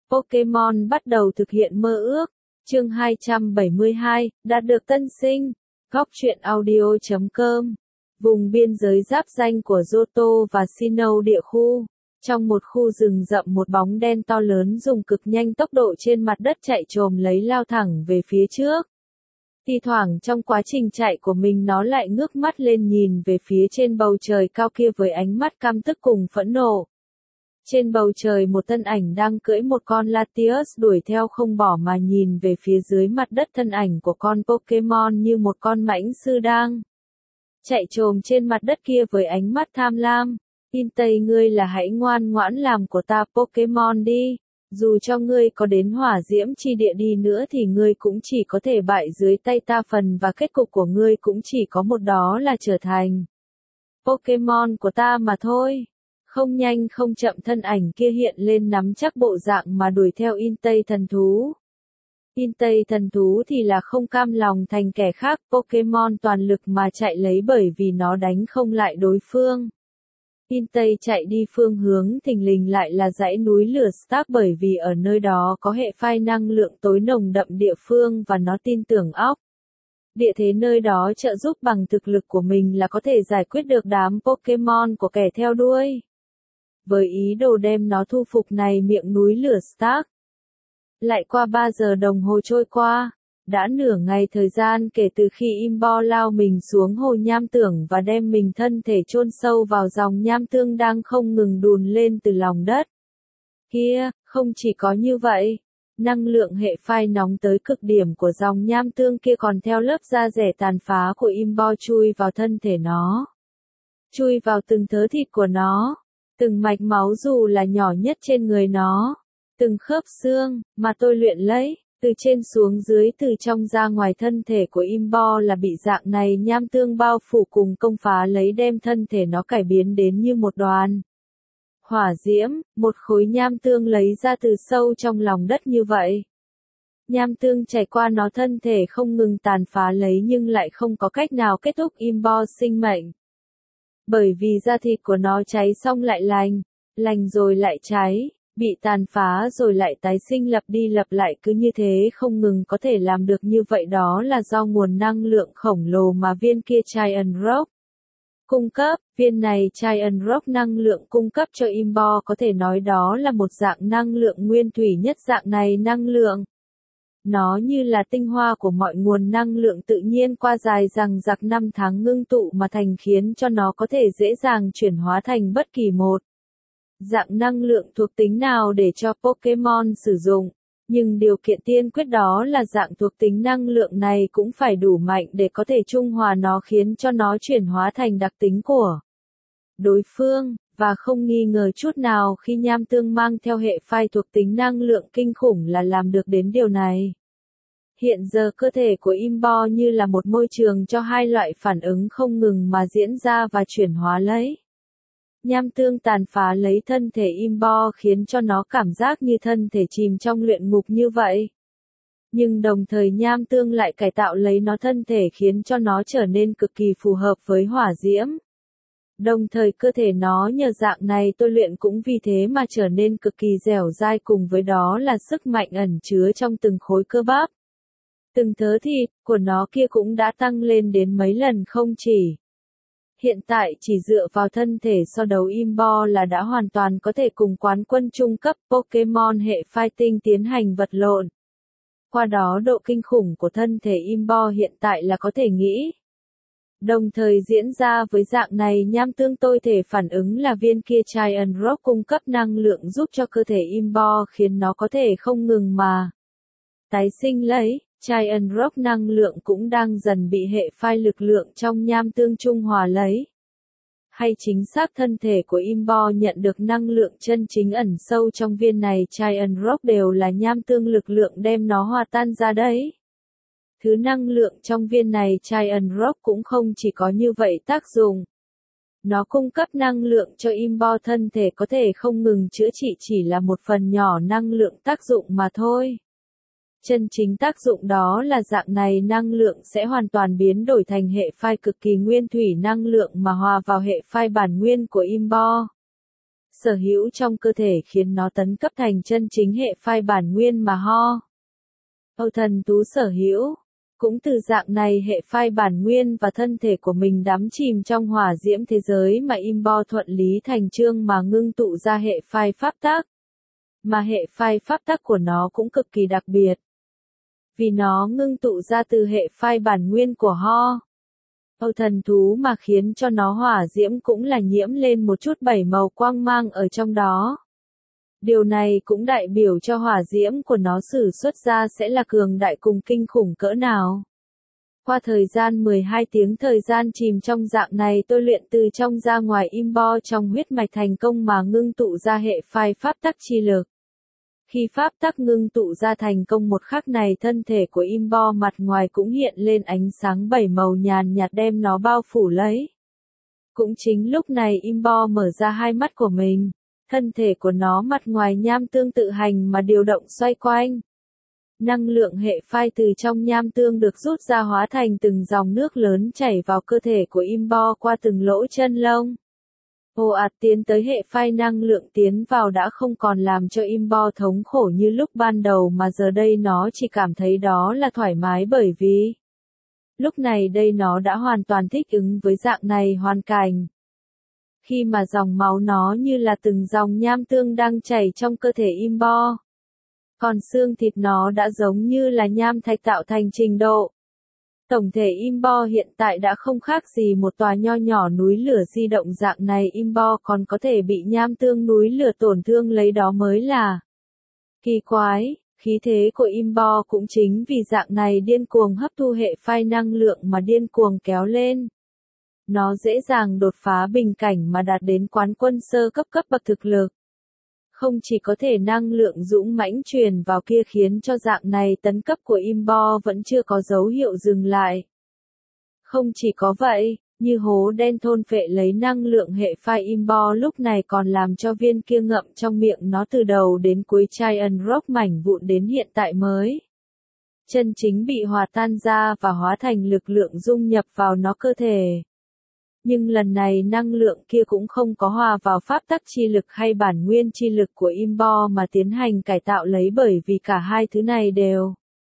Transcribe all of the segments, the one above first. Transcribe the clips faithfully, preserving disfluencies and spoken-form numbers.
Pokemon bắt đầu thực hiện mơ ước. Chương hai trăm bảy mươi hai, đạt được tân sinh. Góc truyện audio chấm com. Vùng biên giới giáp ranh của Johto và Sinnoh địa khu. Trong một khu rừng rậm, một bóng đen to lớn dùng cực nhanh tốc độ trên mặt đất chạy trồm lấy lao thẳng về phía trước. Thi thoảng trong quá trình chạy của mình nó lại ngước mắt lên nhìn về phía trên bầu trời cao kia với ánh mắt căm tức cùng phẫn nộ. Trên bầu trời một thân ảnh đang cưỡi một con Latios đuổi theo không bỏ mà nhìn về phía dưới mặt đất, thân ảnh của con Pokemon như một con mãnh sư đang chạy trồm trên mặt đất kia với ánh mắt tham lam. Entei, ngươi là hãy ngoan ngoãn làm của ta Pokemon đi. Dù cho ngươi có đến hỏa diễm chi địa đi nữa thì ngươi cũng chỉ có thể bại dưới tay ta phần và kết cục của ngươi cũng chỉ có một, đó là trở thành Pokemon của ta mà thôi. Không nhanh không chậm thân ảnh kia hiện lên nắm chắc bộ dạng mà đuổi theo Entei thần thú. Entei thần thú thì là không cam lòng thành kẻ khác, Pokemon toàn lực mà chạy lấy bởi vì nó đánh không lại đối phương. Entei chạy đi phương hướng thình lình lại là dãy núi lửa Stark, bởi vì ở nơi đó có hệ phai năng lượng tối nồng đậm địa phương và nó tin tưởng óc địa thế nơi đó trợ giúp bằng thực lực của mình là có thể giải quyết được đám Pokemon của kẻ theo đuôi. Với ý đồ đem nó thu phục này, miệng núi lửa Stark. Lại qua ba giờ đồng hồ trôi qua, đã nửa ngày thời gian kể từ khi Imbo lao mình xuống hồ nham tưởng và đem mình thân thể chôn sâu vào dòng nham tương đang không ngừng đùn lên từ lòng đất. Kia, không chỉ có như vậy, năng lượng hệ phai nóng tới cực điểm của dòng nham tương kia còn theo lớp da rẻ tàn phá của Imbo chui vào thân thể nó. Chui vào từng thớ thịt của nó, từng mạch máu dù là nhỏ nhất trên người nó, từng khớp xương, mà tôi luyện lấy, từ trên xuống dưới, từ trong ra ngoài thân thể của Imbo là bị dạng này nham tương bao phủ cùng công phá lấy, đem thân thể nó cải biến đến như một đoàn hỏa diễm, một khối nham tương lấy ra từ sâu trong lòng đất như vậy. Nham tương trải qua nó thân thể không ngừng tàn phá lấy nhưng lại không có cách nào kết thúc Imbo sinh mệnh. Bởi vì da thịt của nó cháy xong lại lành, lành rồi lại cháy, bị tàn phá rồi lại tái sinh, lặp đi lặp lại cứ như thế không ngừng. Có thể làm được như vậy đó là do nguồn năng lượng khổng lồ mà viên kia Giant Rock cung cấp. Viên này Giant Rock năng lượng cung cấp cho Imbo có thể nói đó là một dạng năng lượng nguyên thủy nhất. Dạng này năng lượng, nó như là tinh hoa của mọi nguồn năng lượng tự nhiên qua dài dằng dặc năm tháng ngưng tụ mà thành, khiến cho nó có thể dễ dàng chuyển hóa thành bất kỳ một dạng năng lượng thuộc tính nào để cho Pokemon sử dụng. Nhưng điều kiện tiên quyết đó là dạng thuộc tính năng lượng này cũng phải đủ mạnh để có thể trung hòa nó, khiến cho nó chuyển hóa thành đặc tính của đối phương. Và không nghi ngờ chút nào khi nham tương mang theo hệ phai thuộc tính năng lượng kinh khủng là làm được đến điều này. Hiện giờ cơ thể của Imbo như là một môi trường cho hai loại phản ứng không ngừng mà diễn ra và chuyển hóa lấy. Nham tương tàn phá lấy thân thể Imbo khiến cho nó cảm giác như thân thể chìm trong luyện ngục như vậy. Nhưng đồng thời nham tương lại cải tạo lấy nó thân thể, khiến cho nó trở nên cực kỳ phù hợp với hỏa diễm. Đồng thời cơ thể nó nhờ dạng này tôi luyện cũng vì thế mà trở nên cực kỳ dẻo dai, cùng với đó là sức mạnh ẩn chứa trong từng khối cơ bắp. Từng thớ thịt của nó kia cũng đã tăng lên đến mấy lần không chỉ. Hiện tại chỉ dựa vào thân thể so đấu Imbo là đã hoàn toàn có thể cùng quán quân trung cấp Pokemon hệ Fighting tiến hành vật lộn. Qua đó độ kinh khủng của thân thể Imbo hiện tại là có thể nghĩ. Đồng thời diễn ra với dạng này nham tương tôi thể phản ứng là viên kia Giant Rock cung cấp năng lượng giúp cho cơ thể Imbo, khiến nó có thể không ngừng mà tái sinh lấy. Giant Rock năng lượng cũng đang dần bị hệ phai lực lượng trong nham tương trung hòa lấy. Hay chính xác thân thể của Imbo nhận được năng lượng chân chính ẩn sâu trong viên này Giant Rock đều là nham tương lực lượng đem nó hòa tan ra đấy. Thứ năng lượng trong viên này Giant Rock cũng không chỉ có như vậy tác dụng. Nó cung cấp năng lượng cho Imbo thân thể có thể không ngừng chữa trị, chỉ là một phần nhỏ năng lượng tác dụng mà thôi. Chân chính tác dụng đó là dạng này năng lượng sẽ hoàn toàn biến đổi thành hệ phai cực kỳ nguyên thủy năng lượng mà hòa vào hệ phai bản nguyên của Imbo. sở hữu trong cơ thể khiến nó tấn cấp thành chân chính hệ phai bản nguyên mà Ho. Âu Thần Thú sở hữu. Cũng từ dạng này hệ phai bản nguyên và thân thể của mình đắm chìm trong hỏa diễm thế giới mà Imbo thuận lý thành chương mà ngưng tụ ra hệ phai pháp tắc. Mà hệ phai pháp tắc của nó cũng cực kỳ đặc biệt. Vì nó ngưng tụ ra từ hệ phai bản nguyên của Ho. Âu Thần Thú mà khiến cho nó hỏa diễm cũng là nhiễm lên một chút bảy màu quang mang ở trong đó. Điều này cũng đại biểu cho hỏa diễm của nó sử xuất ra sẽ là cường đại cùng kinh khủng cỡ nào. Qua thời gian mười hai tiếng thời gian chìm trong dạng này tôi luyện từ trong ra ngoài Imbo trong huyết mạch thành công mà ngưng tụ ra hệ phai pháp tắc chi lực. Khi pháp tắc ngưng tụ ra thành công một khắc này thân thể của Imbo mặt ngoài cũng hiện lên ánh sáng bảy màu nhàn nhạt đem nó bao phủ lấy. Cũng chính lúc này Imbo mở ra hai mắt của mình. Thân thể của nó mặt ngoài nham tương tự hành mà điều động xoay quanh. Năng lượng hệ phai từ trong nham tương được rút ra hóa thành từng dòng nước lớn chảy vào cơ thể của Imbo qua từng lỗ chân lông. Ồ ạt tiến tới hệ phai năng lượng tiến vào đã không còn làm cho Imbo thống khổ như lúc ban đầu mà giờ đây nó chỉ cảm thấy đó là thoải mái bởi vì lúc này đây nó đã hoàn toàn thích ứng với dạng này hoàn cảnh. Khi mà dòng máu nó như là từng dòng nham tương đang chảy trong cơ thể Imbo. Còn xương thịt nó đã giống như là nham thạch tạo thành trình độ. Tổng thể Imbo hiện tại đã không khác gì một tòa nho nhỏ núi lửa di động dạng này Imbo còn có thể bị nham tương núi lửa tổn thương lấy đó mới là kỳ quái. Khí thế của Imbo cũng chính vì dạng này điên cuồng hấp thu hệ phai năng lượng mà điên cuồng kéo lên. Nó dễ dàng đột phá bình cảnh mà đạt đến quán quân sơ cấp cấp bậc thực lực. Không chỉ có thể năng lượng dũng mãnh truyền vào kia khiến cho dạng này tấn cấp của Imbo vẫn chưa có dấu hiệu dừng lại. Không chỉ có vậy, như hố đen thôn phệ lấy năng lượng hệ phai Imbo lúc này còn làm cho viên kia ngậm trong miệng nó từ đầu đến cuối Giant Rock mảnh vụn đến hiện tại mới. Chân chính bị hòa tan ra và hóa thành lực lượng dung nhập vào nó cơ thể. Nhưng lần này năng lượng kia cũng không có hòa vào pháp tắc chi lực hay bản nguyên chi lực của Imbo mà tiến hành cải tạo lấy bởi vì cả hai thứ này đều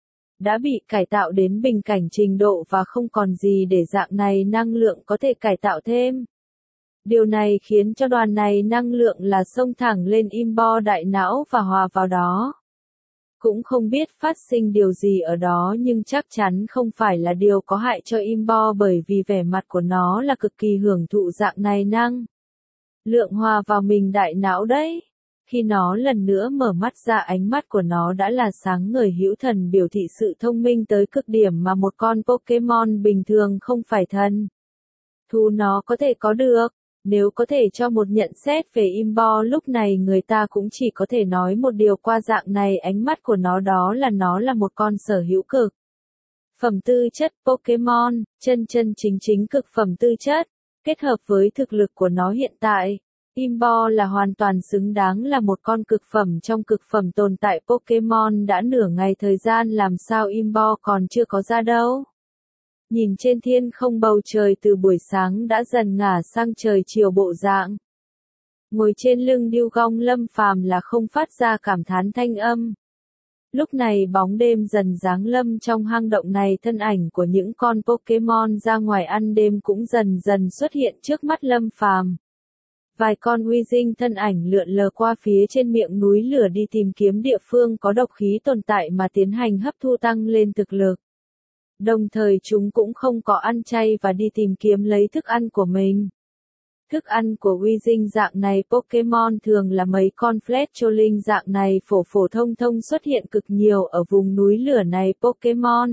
đã bị cải tạo đến bình cảnh trình độ và không còn gì để dạng này năng lượng có thể cải tạo thêm. Điều này khiến cho đoàn này năng lượng là xông thẳng lên Imbo đại não và hòa vào đó. Cũng không biết phát sinh điều gì ở đó nhưng chắc chắn không phải là điều có hại cho Imbo bởi vì vẻ mặt của nó là cực kỳ hưởng thụ dạng này năng lượng hòa vào mình đại não đấy. Khi nó lần nữa mở mắt ra ánh mắt của nó đã là sáng ngời hữu thần biểu thị sự thông minh tới cực điểm mà một con Pokemon bình thường không phải thần thú nó có thể có được. Nếu có thể cho một nhận xét về Imbo lúc này người ta cũng chỉ có thể nói một điều qua dạng này ánh mắt của nó đó là nó là một con sở hữu cực phẩm tư chất Pokemon, chân chân chính chính cực phẩm tư chất, kết hợp với thực lực của nó hiện tại. Imbo là hoàn toàn xứng đáng là một con cực phẩm trong cực phẩm tồn tại Pokemon đã nửa ngày thời gian làm sao Imbo còn chưa có ra đâu. Nhìn trên thiên không bầu trời từ buổi sáng đã dần ngả sang trời chiều bộ dạng. Ngồi trên lưng điêu gong Lâm Phàm là không phát ra cảm thán thanh âm. Lúc này bóng đêm dần giáng lâm trong hang động này thân ảnh của những con Pokemon ra ngoài ăn đêm cũng dần dần xuất hiện trước mắt Lâm Phàm. Vài con uy dinh thân ảnh lượn lờ qua phía trên miệng núi lửa đi tìm kiếm địa phương có độc khí tồn tại mà tiến hành hấp thu tăng lên thực lực. Đồng thời chúng cũng không có ăn chay và đi tìm kiếm lấy thức ăn của mình. Thức ăn của uy dinh dạng này Pokemon thường là mấy con Fletcholing dạng này phổ phổ thông thông xuất hiện cực nhiều ở vùng núi lửa này Pokemon.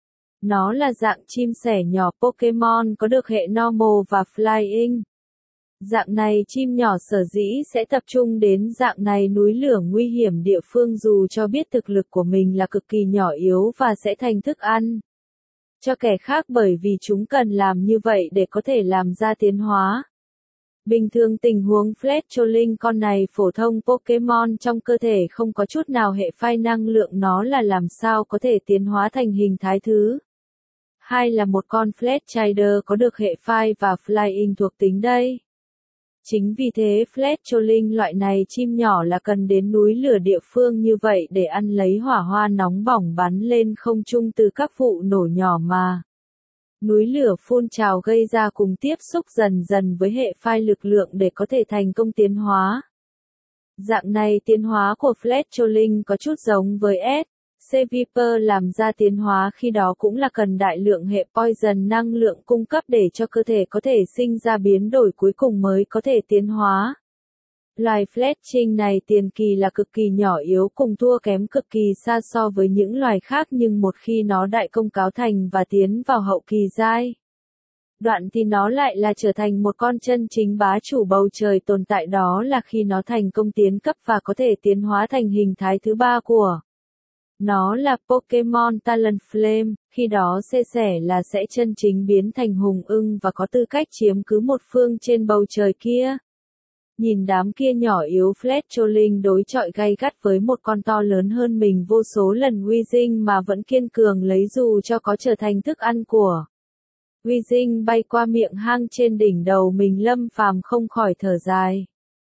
Nó là dạng chim sẻ nhỏ Pokemon có được hệ Normal và Flying. Dạng này chim nhỏ sở dĩ sẽ tập trung đến dạng này núi lửa nguy hiểm địa phương dù cho biết thực lực của mình là cực kỳ nhỏ yếu và sẽ thành thức ăn cho kẻ khác bởi vì chúng cần làm như vậy để có thể làm ra tiến hóa. Bình thường tình huống Fletcholing con này phổ thông Pokemon trong cơ thể không có chút nào hệ phai năng lượng nó là làm sao có thể tiến hóa thành hình thái thứ. Hai là một con Fletchinder có được hệ phai và Flying thuộc tính đây. Chính vì thế Fledgling loại này chim nhỏ là cần đến núi lửa địa phương như vậy để ăn lấy hỏa hoa nóng bỏng bắn lên không trung từ các vụ nổ nhỏ mà núi lửa phun trào gây ra cùng tiếp xúc dần dần với hệ phai lực lượng để có thể thành công tiến hóa. Dạng này tiến hóa của Fledgling có chút giống với S. C. Viper làm ra tiến hóa khi đó cũng là cần đại lượng hệ poison năng lượng cung cấp để cho cơ thể có thể sinh ra biến đổi cuối cùng mới có thể tiến hóa. Loài Fledgling này tiền kỳ là cực kỳ nhỏ yếu cùng thua kém cực kỳ xa so với những loài khác nhưng một khi nó đại công cáo thành và tiến vào hậu kỳ giai đoạn thì nó lại là trở thành một con chân chính bá chủ bầu trời tồn tại đó là khi nó thành công tiến cấp và có thể tiến hóa thành hình thái thứ ba của nó là Pokemon Talonflame, khi đó xê xẻ là sẽ chân chính biến thành hùng ưng và có tư cách chiếm cứ một phương trên bầu trời kia. Nhìn đám kia nhỏ yếu Fledgling đối chọi gay gắt với một con to lớn hơn mình vô số lần Weezing mà vẫn kiên cường lấy dù cho có trở thành thức ăn của Weezing bay qua miệng hang trên đỉnh đầu mình Lâm Phàm không khỏi thở dài.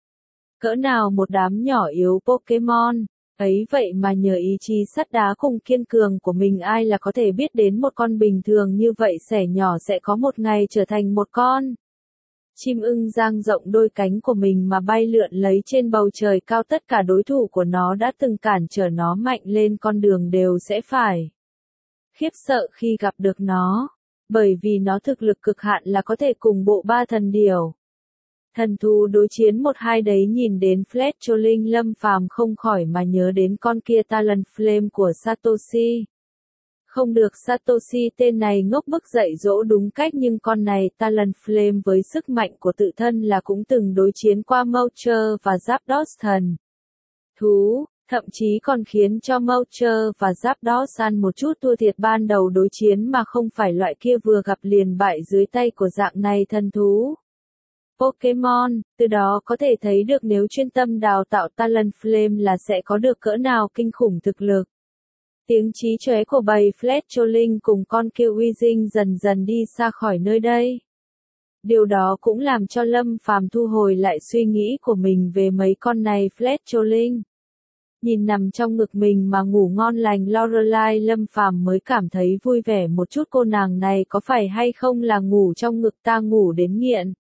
Cỡ nào một đám nhỏ yếu Pokemon, ấy vậy mà nhờ ý chí sắt đá cùng kiên cường của mình ai là có thể biết đến một con bình thường như vậy xẻ nhỏ sẽ có một ngày trở thành một con chim ưng dang rộng đôi cánh của mình mà bay lượn lấy trên bầu trời cao tất cả đối thủ của nó đã từng cản trở nó mạnh lên con đường đều sẽ phải khiếp sợ khi gặp được nó, bởi vì nó thực lực cực hạn là có thể cùng bộ ba thần điểu. Thần thú đối chiến một hai đấy nhìn đến Fledgling Lâm Phàm không khỏi mà nhớ đến con kia Talonflame của Satoshi. Không được Satoshi tên này ngốc bức dạy dỗ đúng cách nhưng con này Talonflame với sức mạnh của tự thân là cũng từng đối chiến qua Moucher và Zapdos thần thú, thậm chí còn khiến cho Moucher và Zapdos ăn một chút thua thiệt ban đầu đối chiến mà không phải loại kia vừa gặp liền bại dưới tay của dạng này thần thú. Pokemon, từ đó có thể thấy được nếu chuyên tâm đào tạo Talonflame là sẽ có được cỡ nào kinh khủng thực lực. Tiếng chí chóe của bầy Fledgling cùng con kia Weezing dần dần đi xa khỏi nơi đây. Điều đó cũng làm cho Lâm Phàm thu hồi lại suy nghĩ của mình về mấy con này Fledgling. Nhìn nằm trong ngực mình mà ngủ ngon lành Lorelai Lâm Phàm mới cảm thấy vui vẻ một chút cô nàng này có phải hay không là ngủ trong ngực ta ngủ đến nghiện.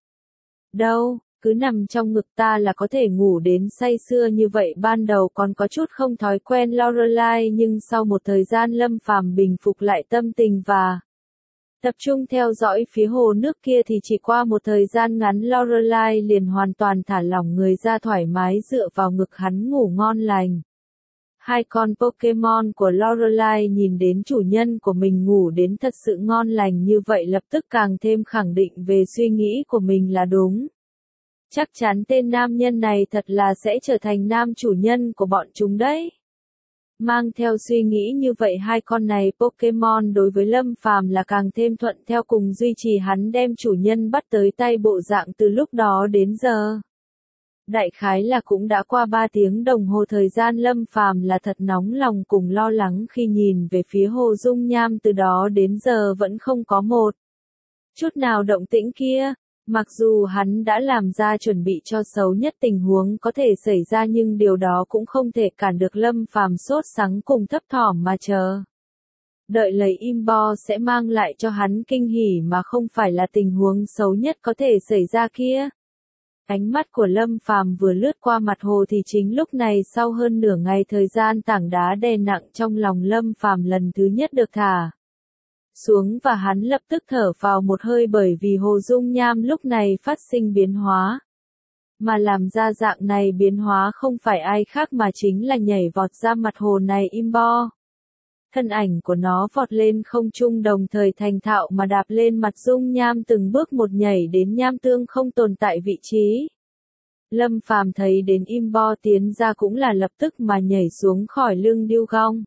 Đâu, cứ nằm trong ngực ta là có thể ngủ đến say sưa như vậy ban đầu còn có chút không thói quen Lorelai nhưng sau một thời gian Lâm Phàm bình phục lại tâm tình và tập trung theo dõi phía hồ nước kia thì chỉ qua một thời gian ngắn Lorelai liền hoàn toàn thả lỏng người ra thoải mái dựa vào ngực hắn ngủ ngon lành. Hai con Pokemon của Lorelai nhìn đến chủ nhân của mình ngủ đến thật sự ngon lành như vậy lập tức càng thêm khẳng định về suy nghĩ của mình là đúng. Chắc chắn tên nam nhân này thật là sẽ trở thành nam chủ nhân của bọn chúng đấy. Mang theo suy nghĩ như vậy hai con này Pokemon đối với Lâm Phàm là càng thêm thuận theo cùng duy trì hắn đem chủ nhân bắt tới tay bộ dạng từ lúc đó đến giờ. Đại khái là cũng đã qua ba tiếng đồng hồ thời gian Lâm Phàm là thật nóng lòng cùng lo lắng khi nhìn về phía Hồ Dung Nham từ đó đến giờ vẫn không có một chút nào động tĩnh kia. Mặc dù hắn đã làm ra chuẩn bị cho xấu nhất tình huống có thể xảy ra nhưng điều đó cũng không thể cản được Lâm Phàm sốt sắng cùng thấp thỏm mà chờ. Đợi lấy Imbo sẽ mang lại cho hắn kinh hỉ mà không phải là tình huống xấu nhất có thể xảy ra kia. Ánh mắt của Lâm Phàm vừa lướt qua mặt hồ thì chính lúc này sau hơn nửa ngày thời gian tảng đá đè nặng trong lòng Lâm Phàm lần thứ nhất được thả xuống và hắn lập tức thở vào một hơi bởi vì Hồ Dung Nham lúc này phát sinh biến hóa. Mà làm ra dạng này biến hóa không phải ai khác mà chính là nhảy vọt ra mặt hồ này Imbo. Thân ảnh của nó vọt lên không trung đồng thời thành thạo mà đạp lên mặt Dung Nham từng bước một nhảy đến nham tương không tồn tại vị trí. Lâm Phàm thấy đến Imbo tiến ra cũng là lập tức mà nhảy xuống khỏi lưng Dugong.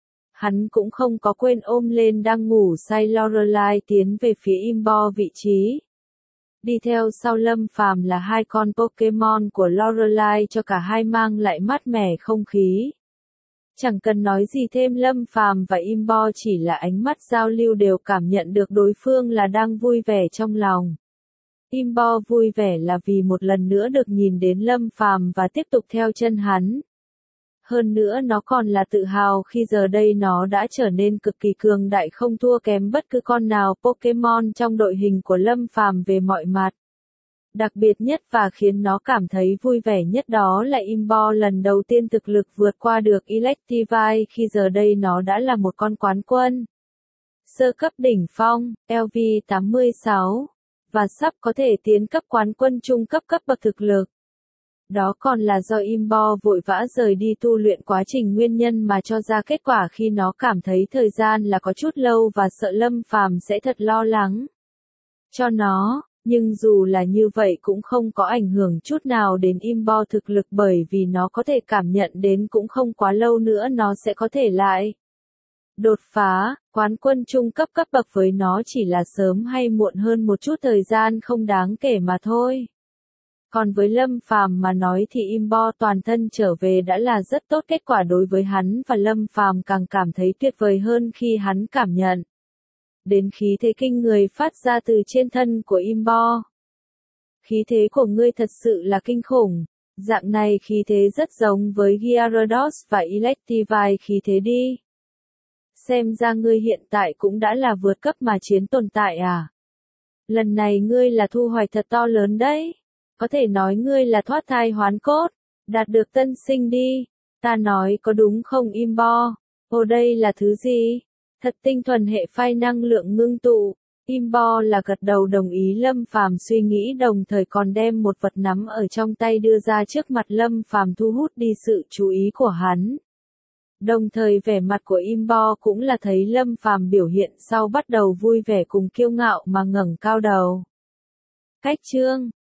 Hắn cũng không có quên ôm lên đang ngủ say Lorelai tiến về phía Imbo vị trí. Đi theo sau Lâm Phàm là hai con Pokemon của Lorelai cho cả hai mang lại mát mẻ không khí. Chẳng cần nói gì thêm Lâm Phàm và Imbo chỉ là ánh mắt giao lưu đều cảm nhận được đối phương là đang vui vẻ trong lòng. Imbo vui vẻ là vì một lần nữa được nhìn đến Lâm Phàm và tiếp tục theo chân hắn. Hơn nữa nó còn là tự hào khi giờ đây nó đã trở nên cực kỳ cường đại không thua kém bất cứ con nào Pokémon trong đội hình của Lâm Phàm về mọi mặt. Đặc biệt nhất và khiến nó cảm thấy vui vẻ nhất đó là Imbo lần đầu tiên thực lực vượt qua được Electivire khi giờ đây nó đã là một con quán quân sơ cấp đỉnh phong, L V tám mươi sáu, và sắp có thể tiến cấp quán quân trung cấp cấp bậc thực lực. Đó còn là do Imbo vội vã rời đi tu luyện quá trình nguyên nhân mà cho ra kết quả khi nó cảm thấy thời gian là có chút lâu và sợ Lâm Phàm sẽ thật lo lắng cho nó. Nhưng dù là như vậy cũng không có ảnh hưởng chút nào đến Imbo thực lực bởi vì nó có thể cảm nhận đến cũng không quá lâu nữa nó sẽ có thể lại đột phá, quán quân trung cấp cấp bậc với nó chỉ là sớm hay muộn hơn một chút thời gian không đáng kể mà thôi. Còn với Lâm Phàm mà nói thì Imbo toàn thân trở về đã là rất tốt kết quả đối với hắn và Lâm Phàm càng cảm thấy tuyệt vời hơn khi hắn cảm nhận đến khí thế kinh người phát ra từ trên thân của Imbo. Khí thế của ngươi thật sự là kinh khủng, dạng này khí thế rất giống với Gyarados và Electivire khí thế đi. Xem ra ngươi hiện tại cũng đã là vượt cấp mà chiến tồn tại à? Lần này ngươi là thu hoạch thật to lớn đấy. Có thể nói ngươi là thoát thai hoán cốt, đạt được tân sinh đi. Ta nói có đúng không Imbo? Ồ đây là thứ gì? Thật tinh thuần hệ phai năng lượng ngưng tụ. Imbo là gật đầu đồng ý Lâm Phàm suy nghĩ đồng thời còn đem một vật nắm ở trong tay đưa ra trước mặt Lâm Phàm thu hút đi sự chú ý của hắn. Đồng thời vẻ mặt của Imbo cũng là thấy Lâm Phàm biểu hiện sau bắt đầu vui vẻ cùng kiêu ngạo mà ngẩng cao đầu. Cách chương